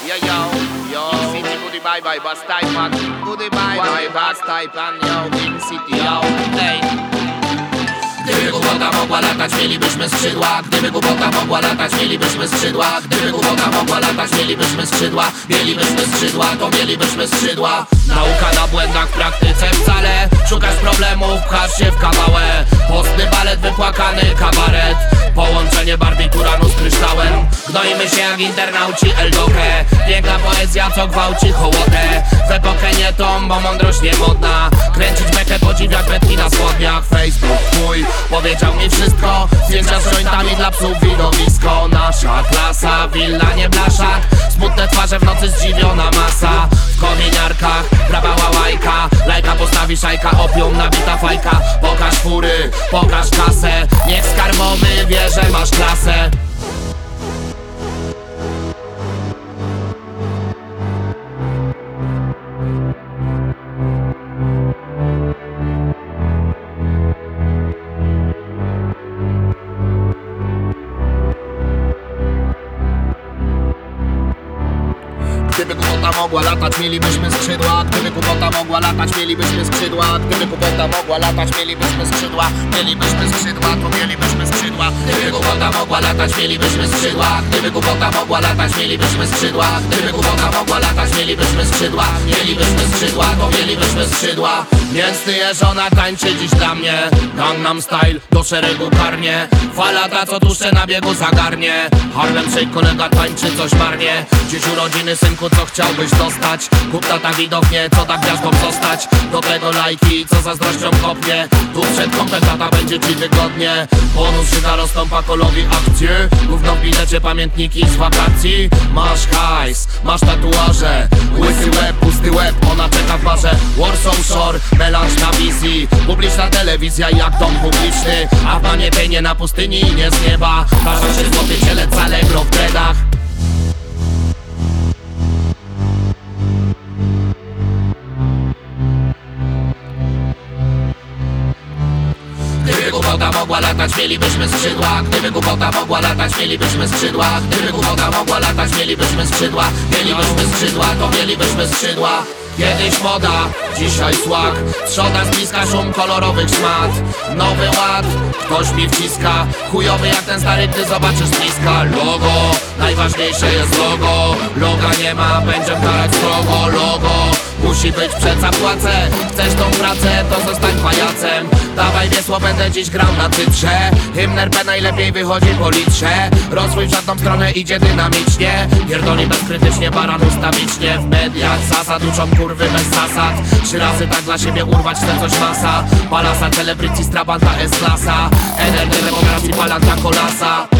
Yo, City Goody Bye Bye, Bass Type Man, Goody Bye Bye, Bass Type Man, yo, King City, yo, hey. Gdyby głupota mogła latać, mielibyśmy skrzydła. Gdyby głupota mogła latać, mielibyśmy skrzydła. Gdyby głupota mogła latać, mielibyśmy skrzydła. Mielibyśmy skrzydła, to mielibyśmy skrzydła. Nauka na błędach, w praktyce wcale. Szukasz problemów, pchasz się w kawałę. Postny balet, wypłakany kabaret. Połączenie barbituraну z kryształem. Gnoimy się jak internauci Eldoche. Piękna poezja, co gwałci hołotę. W epokę nie tą, bo mądrość nie modna. Kręcić bekę, podziwiać metki na spodniach. Facebook mój powiedział mi wszystko. Zdjęcia z jointami dla psów, widowisko. Nasza klasa, willa, nie blaszak. Smutne twarze w nocy, zdziwiona masa. W kominiarkach, prawa łajka. Lajka postawi szajka, opium nabita fajka. Pokaż fury, pokaż kasę. Niech skarbowy wie, że masz klasę. Gdyby głupota mogła latać, mielibyśmy skrzydła. Gdyby głupota mogła latać, mielibyśmy skrzydła. Gdyby głupota mogła latać, mielibyśmy skrzydła. Mielibyśmy skrzydła, to mielibyśmy skrzydła. Gdyby głupota mogła latać, mielibyśmy skrzydła. Gdyby głupota mogła latać, mielibyśmy skrzydła. Gdyby głupota mogła latać, mielibyśmy skrzydła. Mielibyśmy skrzydła, to mielibyśmy skrzydła. Mięsny jeżona tańczy dziś dla mnie. Gangnam Style do szeregu karnie. Fala ta, co tłuszcze na biegu zagarnie. Harlem Shake, kolega tańczy coś marnie. Dziś urodziny, synku, co chciałbyś dostać? Kup tata widownie, co tak gwiazdą zostać? Do tego lajki, co zazdrością kopnie. Tu przed kąpem tata będzie ci wygodnie. Bonus żyga rozstąpa kolowi akcje. Gówno w bilecie, pamiętniki z wakacji. Masz hajs, masz tatuaże. Łysy łeb, pusty łeb, ona czeka w barze. Warsaw Shore, melanż na wizji. Publiczna telewizja jak dom publiczny. A w manietenie na pustyni nie z nieba. Każą się złoty cielec, Allegro w dreadach. Gdyby głupota mogła latać, mielibyśmy skrzydła. Gdyby głupota mogła latać, mielibyśmy skrzydła. Gdyby głupota mogła latać, mielibyśmy skrzydła. Mielibyśmy skrzydła, to mielibyśmy skrzydła. Kiedyś moda, dzisiaj swag. Trzoda z bliska, szum kolorowych szmat. Nowy ład, ktoś mi wciska. Chujowy jak ten stary, gdy zobaczysz z bliska. Logo, najważniejsze jest logo. Loga nie ma, będzie karać strogo. Logo musi być przed zapłacę. Chcesz tą pracę, to zostań pajacem. Dawaj wiesło, będę dziś grał na cytrze. Hymn RP najlepiej wychodzi po litrze. Rozwój w żadną stronę idzie dynamicznie. Pierdoli bezkrytycznie, baran ustawicznie. W mediach zasad uczą kurwy bez zasad. 3 razy tak dla siebie urwać chce coś masa. Palasa, celebrycji, strabanta, S-klasa. NRD, demografii, palanta, kolasa.